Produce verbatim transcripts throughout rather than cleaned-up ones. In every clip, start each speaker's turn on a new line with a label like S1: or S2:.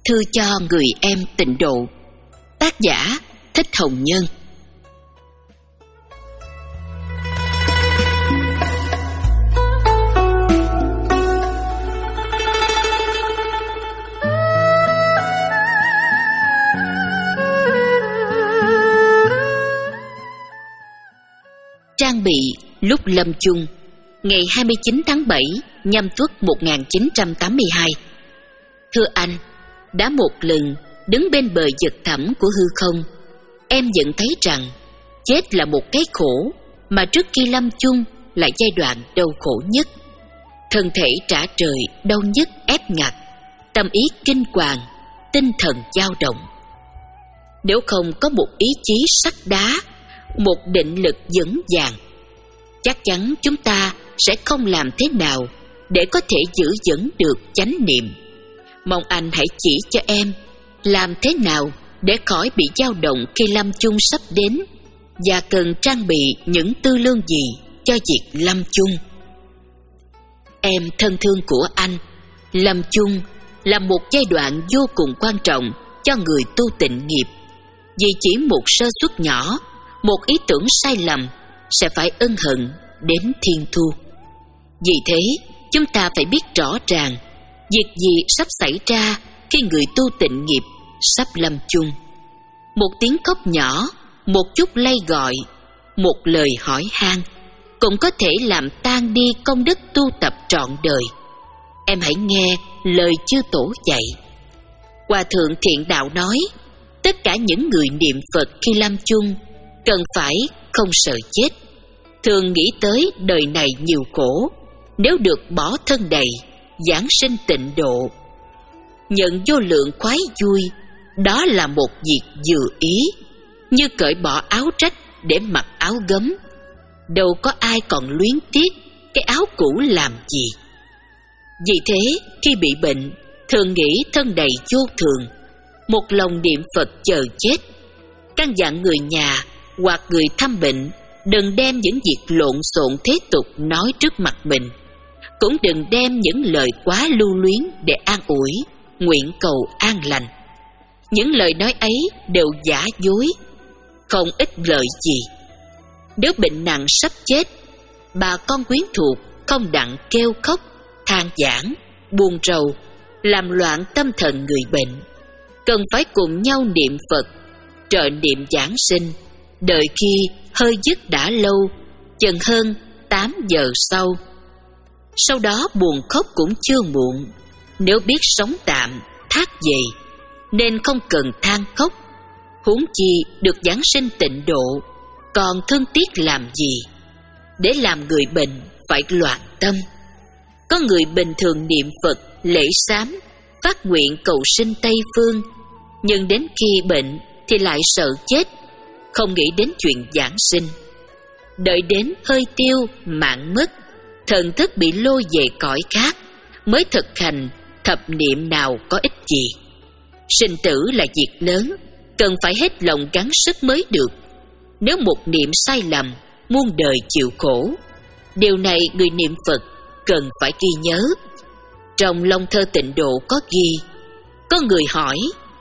S1: Thư cho người em tịnh độ. Tác giả Thích Hồng Nhân. Trang bị lúc lâm chung, ngày hai mươi chín tháng bảy, Nhâm Tuất một nghìn chín trăm tám mươi hai. Thưa anh, đã một lần đứng bên bờ vực thẳm của hư không, em nhận thấy rằng chết là một cái khổ mà trước khi lâm chung là giai đoạn đau khổ nhất. Thân thể trả trời đau nhức ép ngặt, tâm ý kinh hoàng, tinh thần dao động. Nếu không có một ý chí sắt đá, một định lực vững vàng, chắc chắn chúng ta sẽ không làm thế nào để có thể giữ vững được chánh niệm. Mong anh hãy chỉ cho em làm thế nào để khỏi bị dao động khi lâm chung sắp đến, và cần trang bị những tư lương gì cho việc lâm chung. Em thân thương của anh, lâm chung là một giai đoạn vô cùng quan trọng cho người tu tịnh nghiệp, vì chỉ một sơ suất nhỏ, một ý tưởng sai lầm sẽ phải ân hận đến thiên thu. Vì thế, chúng ta phải biết rõ ràng việc gì sắp xảy ra khi người tu tịnh nghiệp sắp lâm chung. Một tiếng khóc nhỏ, một chút lay gọi, một lời hỏi han cũng có thể làm tan đi công đức tu tập trọn đời. Em hãy nghe lời chư tổ dạy. Hòa thượng Thiện Đạo nói, tất cả những người niệm Phật khi lâm chung cần phải không sợ chết, thường nghĩ tới đời này nhiều khổ, nếu được bỏ thân đầy, giảng sinh tịnh độ, nhận vô lượng khoái vui, đó là một việc vừa ý, như cởi bỏ áo rách để mặc áo gấm. Đâu có ai còn luyến tiếc cái áo cũ làm gì. Vì thế, khi bị bệnh, thường nghĩ thân đầy vô thường, một lòng niệm Phật chờ chết. Căn dặn người nhà hoặc người thăm bệnh đừng đem những việc lộn xộn thế tục nói trước mặt mình, cũng đừng đem những lời quá lưu luyến để an ủi, nguyện cầu an lành. Những lời nói ấy đều giả dối, không ích lợi gì. Nếu bệnh nặng sắp chết, bà con quyến thuộc không đặng kêu khóc, than vãn, buồn rầu, làm loạn tâm thần người bệnh. Cần phải cùng nhau niệm Phật, trợ niệm giảng sinh, đợi khi hơi dứt đã lâu, chừng hơn tám giờ sau. Sau đó buồn khóc cũng chưa muộn, nếu biết sống tạm, thác về, nên không cần than khóc. Huống chi được giảng sinh tịnh độ, còn thương tiếc làm gì? Để làm người bệnh phải loạn tâm. Có người bình thường niệm Phật, lễ sám, phát nguyện cầu sinh Tây Phương, nhưng đến khi bệnh thì lại sợ chết, không nghĩ đến chuyện giảng sinh. Đợi đến hơi tiêu, mạng mất, thần thức bị lôi về cõi khác, mới thực hành thập niệm nào có ích gì. Sinh tử là việc lớn, cần phải hết lòng gắng sức mới được. Nếu một niệm sai lầm, muôn đời chịu khổ. Điều này người niệm Phật cần phải ghi nhớ. Trong Long Thơ Tịnh Độ có ghi, có người hỏi,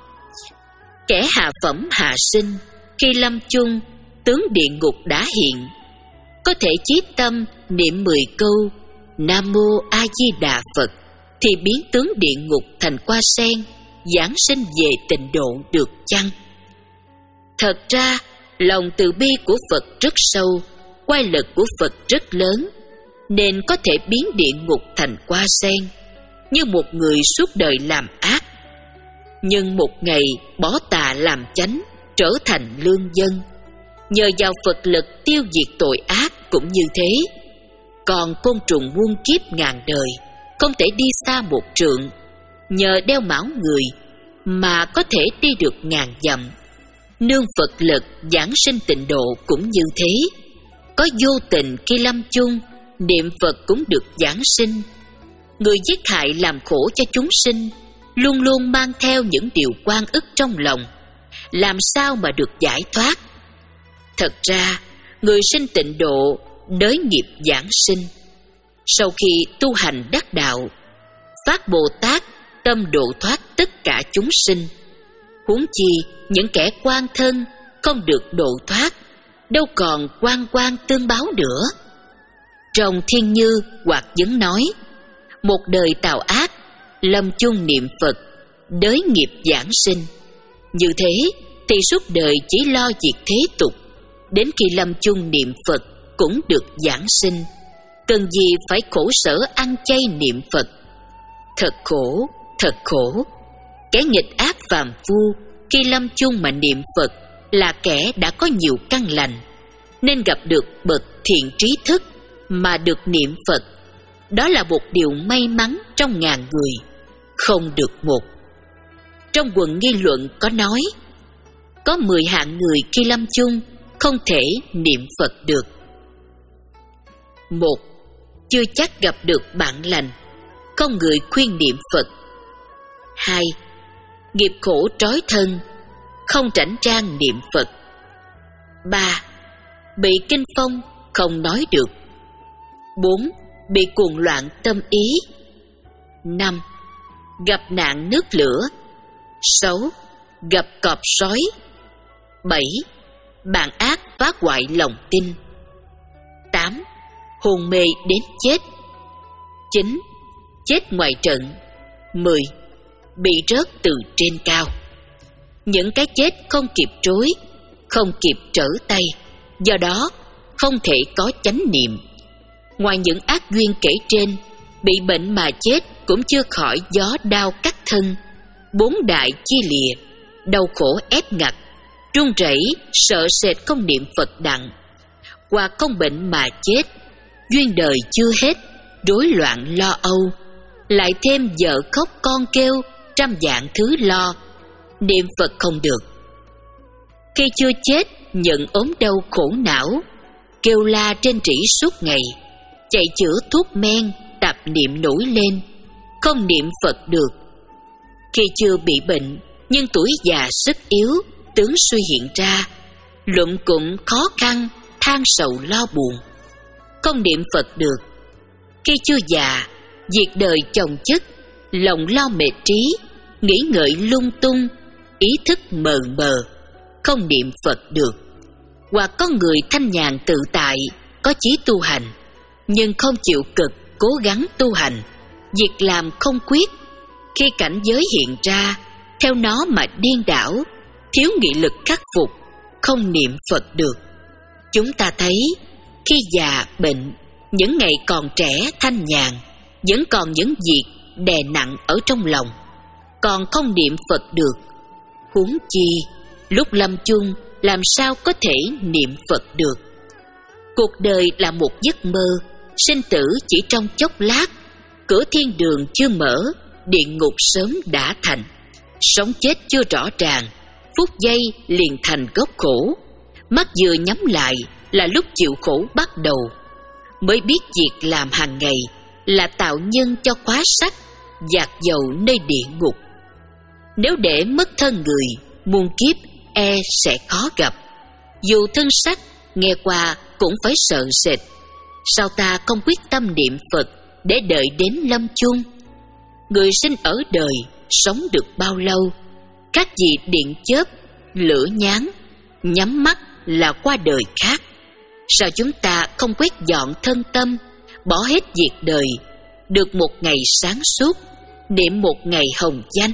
S1: kẻ hạ phẩm hạ sinh, khi lâm chung, tướng địa ngục đã hiện, có thể chí tâm niệm mười câu Nam Mô A Di Đà Phật thì biến tướng địa ngục thành hoa sen, giảng sinh về tịnh độ được chăng? Thật ra, lòng từ bi của Phật rất sâu, oai lực của Phật rất lớn, nên có thể biến địa ngục thành hoa sen, như một người suốt đời làm ác, nhưng một ngày bỏ tà làm chánh, trở thành lương dân. Nhờ vào Phật lực tiêu diệt tội ác cũng như thế. Còn côn trùng muôn kiếp ngàn đời không thể đi xa một trượng, nhờ đeo mão người mà có thể đi được ngàn dặm. Nương Phật lực giảng sinh tịnh độ cũng như thế. Có vô tình khi lâm chung, niệm Phật cũng được giảng sinh. Người giết hại làm khổ cho chúng sinh, luôn luôn mang theo những điều oan ức trong lòng, làm sao mà được giải thoát? Thật ra, người sinh tịnh độ đới nghiệp giảng sinh. Sau khi tu hành đắc đạo, phát Bồ Tát tâm độ thoát tất cả chúng sinh. Huống chi những kẻ oan thân không được độ thoát, đâu còn oan oan tương báo nữa. Trong Thiên Như Hoạt Vấn nói, một đời tào ác, lâm chung niệm Phật, đới nghiệp giảng sinh. Như thế thì suốt đời chỉ lo việc thế tục, đến khi lâm chung niệm Phật cũng được giảng sinh, cần gì phải khổ sở ăn chay niệm Phật. Thật khổ, thật khổ. Kẻ nghịch ác phàm phu khi lâm chung mà niệm Phật là kẻ đã có nhiều căn lành, nên gặp được bậc thiện trí thức mà được niệm Phật. Đó là một điều may mắn trong ngàn người, không được một. Trong Quận Nghi Luận có nói, có mười hạng người khi lâm chung không thể niệm Phật được. Một, chưa chắc gặp được bạn lành, không người khuyên niệm Phật. Hai, nghiệp khổ trói thân, không rảnh rang niệm Phật. Ba, bị kinh phong, không nói được. Bốn, bị cuồng loạn tâm ý. Năm, gặp nạn nước lửa. Sáu, gặp cọp sói. Bảy, bạn ác phá hoại lòng tin. Tám, hôn mê đến chết. Chín, chết ngoài trận. Mười, bị rớt từ trên cao. Những cái chết không kịp trối, không kịp trở tay, do đó không thể có chánh niệm. Ngoài những ác duyên kể trên, bị bệnh mà chết cũng chưa khỏi gió đao cắt thân, bốn đại chia lìa, đau khổ ép ngặt, run rẩy sợ sệt không niệm Phật đặng. Hoặc không bệnh mà chết, duyên đời chưa hết, rối loạn lo âu, lại thêm vợ khóc con kêu, trăm dạng thứ lo, niệm Phật không được. Khi chưa chết, nhận ốm đau khổ não, kêu la trên trĩ suốt ngày, chạy chữa thuốc men, tạp niệm nổi lên, không niệm Phật được. Khi chưa bị bệnh, nhưng tuổi già sức yếu, tướng suy hiện ra, lụm cụm khó khăn, than sầu lo buồn, không niệm Phật được. Khi chưa già, việc đời chồng chất, lòng lo mệt trí, nghĩ ngợi lung tung, ý thức mờ mờ, không niệm Phật được. Hoặc có người thanh nhàn tự tại, có chí tu hành, nhưng không chịu cực, cố gắng tu hành, việc làm không quyết. Khi cảnh giới hiện ra, theo nó mà điên đảo, thiếu nghị lực khắc phục, không niệm Phật được. Chúng ta thấy, khi già bệnh, những ngày còn trẻ thanh nhàn, vẫn còn những việc đè nặng ở trong lòng, còn không niệm Phật được. Huống chi, lúc lâm chung làm sao có thể niệm Phật được. Cuộc đời là một giấc mơ, sinh tử chỉ trong chốc lát, cửa thiên đường chưa mở, địa ngục sớm đã thành. Sống chết chưa rõ ràng, phút giây liền thành gốc khổ. Mắt vừa nhắm lại là lúc chịu khổ bắt đầu. Mới biết việc làm hàng ngày là tạo nhân cho khóa sắt, dạt dầu nơi địa ngục. Nếu để mất thân người, muôn kiếp e sẽ khó gặp. Dù thân sắc nghe qua cũng phải sợ sệt. Sao ta không quyết tâm niệm Phật để đợi đến lâm chung? Người sinh ở đời sống được bao lâu, khác gì điện chớp, lửa nháng, nhắm mắt là qua đời khác. Sao chúng ta không quét dọn thân tâm, bỏ hết việc đời, được một ngày sáng suốt, niệm một ngày hồng danh,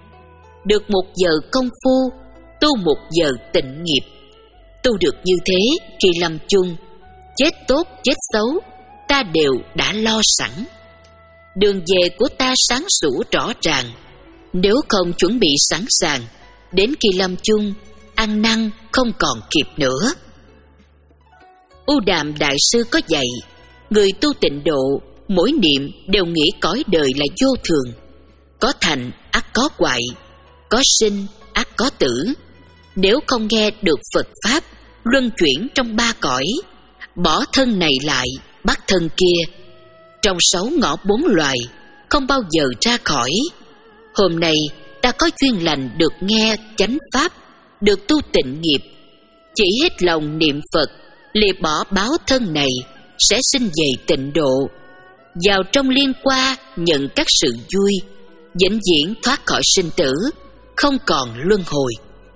S1: được một giờ công phu, tu một giờ tịnh nghiệp. Tu được như thế, khi lâm chung, chết tốt chết xấu, ta đều đã lo sẵn. Đường về của ta sáng sủa rõ ràng. Nếu không chuẩn bị sẵn sàng, đến khi lâm chung, ăn năn không còn kịp nữa. U Đàm Đại Sư có dạy, người tu tịnh độ, mỗi niệm đều nghĩ cõi đời là vô thường. Có thành ắt có hoại, có sinh ắt có tử. Nếu không nghe được Phật Pháp, luân chuyển trong ba cõi, bỏ thân này lại, bắt thân kia, trong sáu ngõ bốn loài, không bao giờ ra khỏi. Hôm nay ta có duyên lành được nghe chánh Pháp, được tu tịnh nghiệp, chỉ hết lòng niệm Phật, lìa bỏ báo thân này, sẽ sinh về tịnh độ. Vào trong liên qua nhận các sự vui, vĩnh viễn thoát khỏi sinh tử, không còn luân hồi.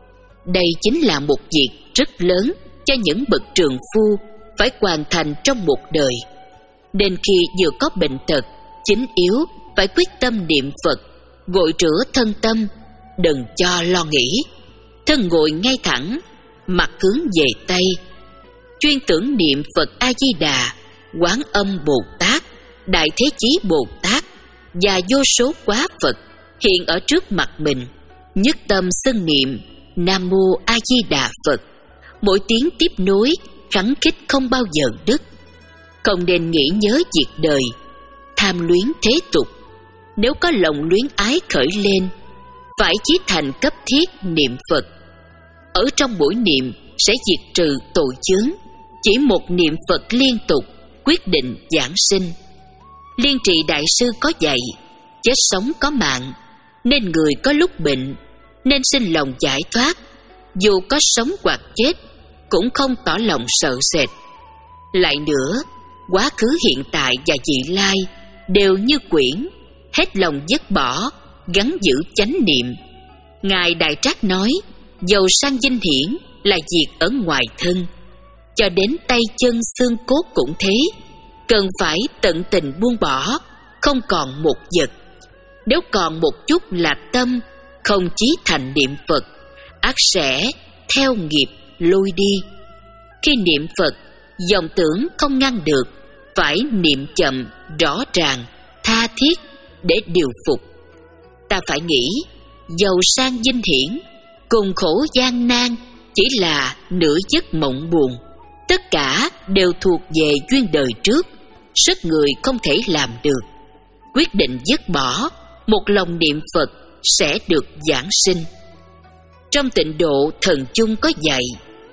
S1: Đây chính là một việc rất lớn cho những bậc trượng phu phải hoàn thành trong một đời. Nên khi vừa có bệnh tật, chính yếu phải quyết tâm niệm Phật, gội rửa thân tâm, đừng cho lo nghĩ. Thân ngồi ngay thẳng, mặt hướng về Tây, chuyên tưởng niệm Phật A-di-đà, Quán Âm Bồ Tát, Đại Thế Chí Bồ Tát và vô số quá Phật hiện ở trước mặt mình. Nhất tâm xưng niệm Nam Mô A Di Đà Phật, mỗi tiếng tiếp nối khắng khích không bao giờ đứt. Không nên nghĩ nhớ việc đời, tham luyến thế tục. Nếu có lòng luyến ái khởi lên, phải chí thành cấp thiết niệm Phật. Ở trong buổi niệm sẽ diệt trừ tội chướng. Chỉ một niệm Phật liên tục quyết định giảng sinh. Liên Trì Đại Sư có dạy, chết sống có mạng, nên người có lúc bệnh nên sinh lòng giải thoát. Dù có sống hoặc chết cũng không tỏ lòng sợ sệt. Lại nữa, quá khứ hiện tại và vị lai đều như quyển, hết lòng dứt bỏ, gắn giữ chánh niệm. Ngài Đại Trác nói, giàu sang vinh hiển là việc ở ngoài thân, cho đến tay chân xương cốt cũng thế. Cần phải tận tình buông bỏ, không còn một vật. Nếu còn một chút là tâm, không chí thành niệm Phật, ắt sẽ theo nghiệp lôi đi. Khi niệm Phật, dòng tưởng không ngăn được, phải niệm chậm, rõ ràng, tha thiết để điều phục. Ta phải nghĩ, giàu sang vinh hiển cùng khổ gian nan chỉ là nửa giấc mộng buồn. Tất cả đều thuộc về duyên đời trước, sức người không thể làm được. Quyết định dứt bỏ, một lòng niệm Phật sẽ được giảng sinh. Trong Tịnh Độ Thần Chung có dạy,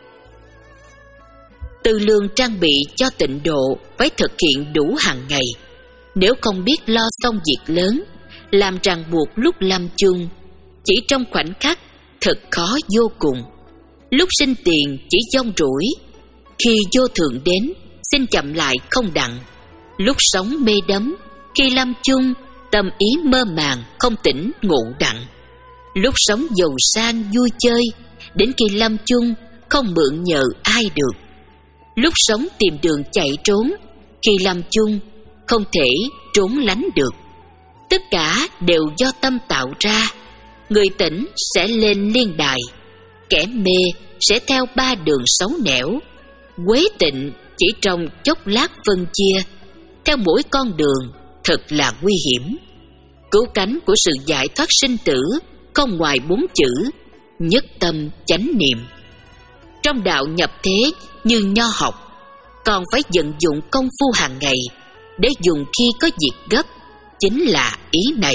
S1: tư lương trang bị cho tịnh độ phải thực hiện đủ hàng ngày. Nếu không biết lo xong việc lớn, làm ràng buộc lúc lâm chung, chỉ trong khoảnh khắc thật khó vô cùng. Lúc sinh tiền chỉ dông rủi, khi vô thường đến xin chậm lại không đặng. Lúc sống mê đắm, khi lâm chung tâm ý mơ màng không tỉnh ngộ đặng. Lúc sống giàu sang vui chơi, đến khi lâm chung không mượn nhờ ai được. Lúc sống tìm đường chạy trốn, khi lâm chung không thể trốn lánh được. Tất cả đều do tâm tạo ra. Người tỉnh sẽ lên liên đài, kẻ mê sẽ theo ba đường xấu nẻo. Quế tịnh chỉ trong chốc lát phân chia, theo mỗi con đường thật là nguy hiểm. Cứu cánh của sự giải thoát sinh tử không ngoài bốn chữ: nhất tâm chánh niệm. Trong đạo nhập thế như nho học, còn phải vận dụng công phu hàng ngày để dùng khi có việc gấp, chính là ý này.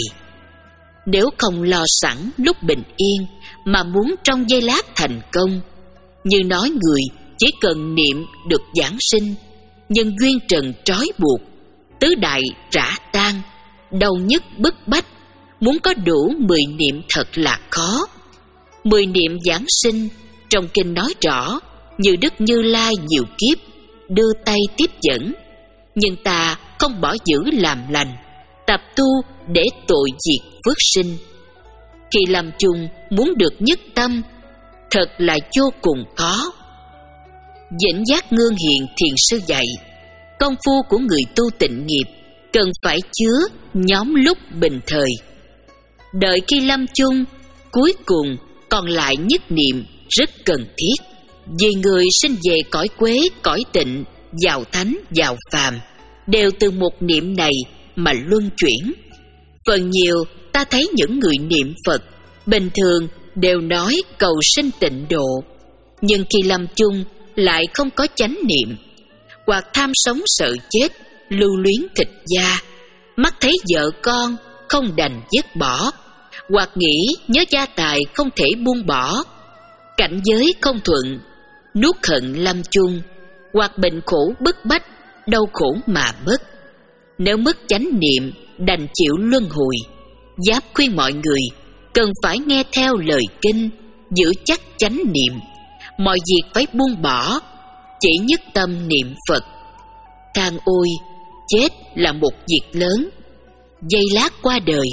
S1: Nếu không lo sẵn lúc bình yên mà muốn trong giây lát thành công, như nói người chỉ cần niệm được giảng sinh, nhưng duyên trần trói buộc, tứ đại rã tan, đau nhức bức bách, muốn có đủ mười niệm thật là khó. Mười niệm giảng sinh trong kinh nói rõ, như Đức Như Lai nhiều kiếp đưa tay tiếp dẫn, nhưng ta không bỏ giữ làm lành, tập tu để tội diệt phước sinh. Khi làm chung muốn được nhất tâm, thật là vô cùng khó. Vĩnh Giác Ngương Hiện Thiền Sư dạy, công phu của người tu tịnh nghiệp cần phải chứa nhóm lúc bình thời. Đợi khi lâm chung, cuối cùng còn lại nhất niệm rất cần thiết. Vì người sinh về cõi quế, cõi tịnh, vào thánh, vào phàm, đều từ một niệm này mà luân chuyển. Phần nhiều ta thấy những người niệm Phật bình thường đều nói cầu sinh tịnh độ, nhưng khi lâm chung lại không có chánh niệm, hoặc tham sống sợ chết, lưu luyến thịt da, mắt thấy vợ con không đành dứt bỏ, hoặc nghĩ nhớ gia tài không thể buông bỏ, cảnh giới không thuận, nuốt hận lâm chung, hoặc bệnh khổ bức bách, đau khổ mà mất. Nếu mất chánh niệm, đành chịu luân hồi. Giáp khuyên mọi người cần phải nghe theo lời kinh, giữ chắc chánh niệm, mọi việc phải buông bỏ, chỉ nhất tâm niệm Phật. Than ôi, chết là một việc lớn. Giây lát qua đời,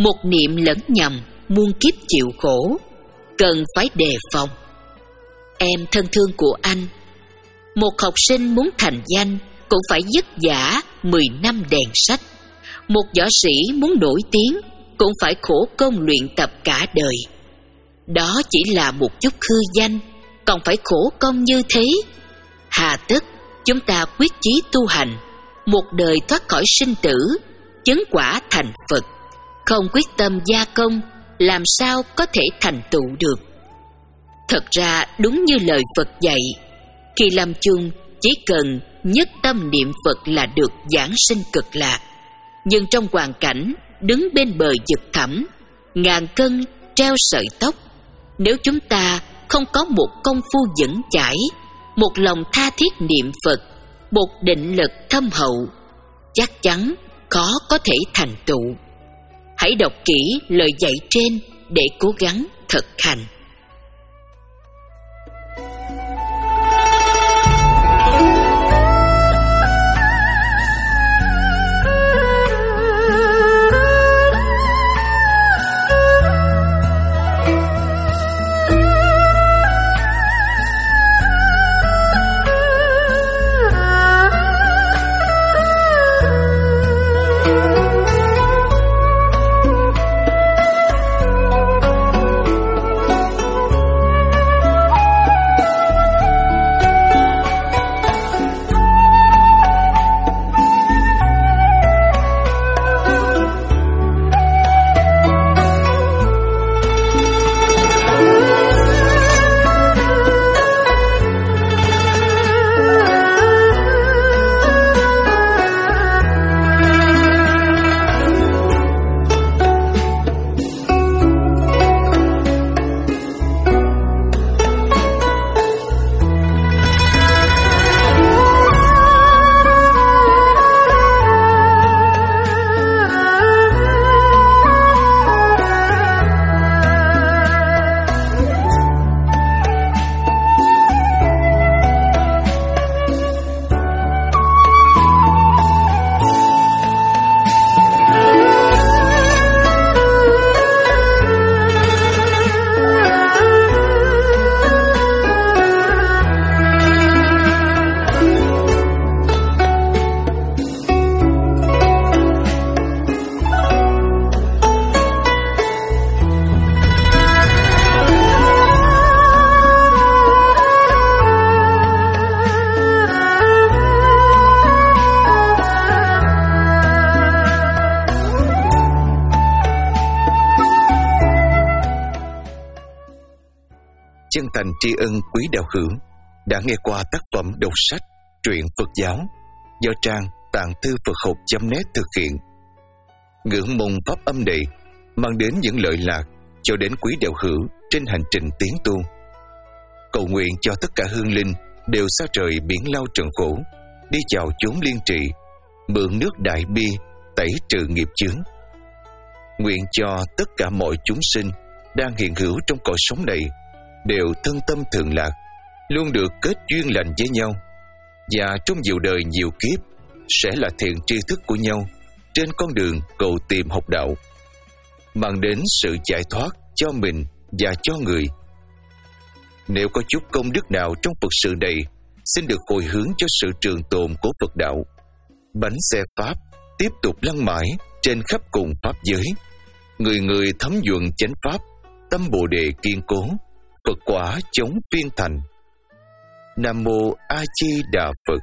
S1: một niệm lẫn nhầm, muôn kiếp chịu khổ, cần phải đề phòng. Em thân thương của anh, một học sinh muốn thành danh cũng phải vất vả mười năm đèn sách. Một võ sĩ muốn nổi tiếng cũng phải khổ công luyện tập cả đời. Đó chỉ là một chút hư danh, còn phải khổ công như thế. Hà tất chúng ta quyết chí tu hành, một đời thoát khỏi sinh tử, chứng quả thành Phật. Không quyết tâm gia công, làm sao có thể thành tựu được? Thật ra đúng như lời Phật dạy, khi lâm chung chỉ cần nhất tâm niệm Phật là được giảng sinh cực lạc. Nhưng trong hoàn cảnh đứng bên bờ vực thẳm, ngàn cân treo sợi tóc, nếu chúng ta không có một công phu vững chãi, một lòng tha thiết niệm Phật, một định lực thâm hậu, chắc chắn khó có thể thành tựu. Hãy đọc kỹ lời dạy trên để cố gắng thực hành.
S2: Chân thành tri ân quý đạo hữu đã nghe qua tác phẩm đọc sách truyện Phật giáo do trang tạng thư Phật học chấm net thực hiện. Ngưỡng mong pháp âm này mang đến những lợi lạc cho đến quý đạo hữu trên hành trình tiến tu. Cầu nguyện cho tất cả hương linh đều xa trời biển lao trần khổ, đi vào chốn liên trị, mượn nước đại bi tẩy trừ nghiệp chướng. Nguyện cho tất cả mọi chúng sinh đang hiện hữu trong cõi sống này đều thân tâm thường lạc, luôn được kết duyên lành với nhau, và trong nhiều đời nhiều kiếp sẽ là thiện tri thức của nhau trên con đường cầu tìm học đạo, mang đến sự giải thoát cho mình và cho người. Nếu có chút công đức nào trong Phật sự này, xin được hồi hướng cho sự trường tồn của Phật đạo. Bánh xe Pháp tiếp tục lăn mãi trên khắp cùng Pháp giới, người người thấm nhuận chánh Pháp, tâm Bồ Đề kiên cố, Phật quả chống phiên thành. Nam Mô A Di Đà Phật.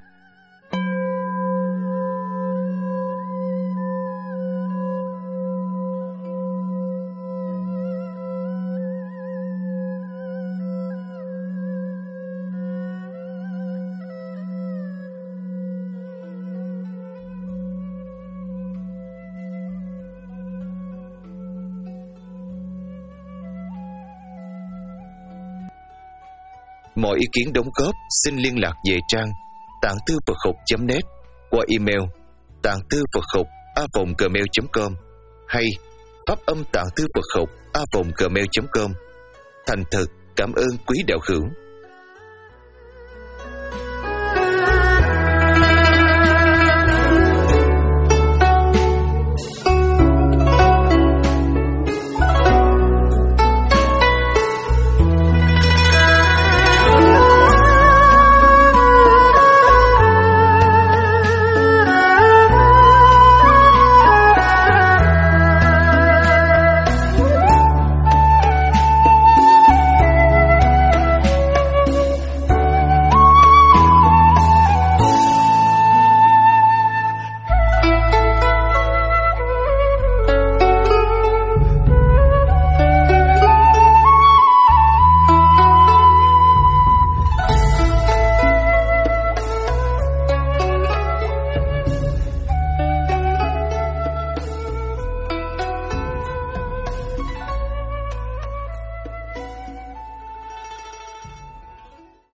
S2: Mọi ý kiến đóng góp xin liên lạc về trang tạng thư Phật học chấm net qua email tạng thư Phật học a vòng gmail chấm com hay pháp âm tạng thư Phật học a vòng gmail chấm com. Thành thật cảm ơn quý đạo hữu.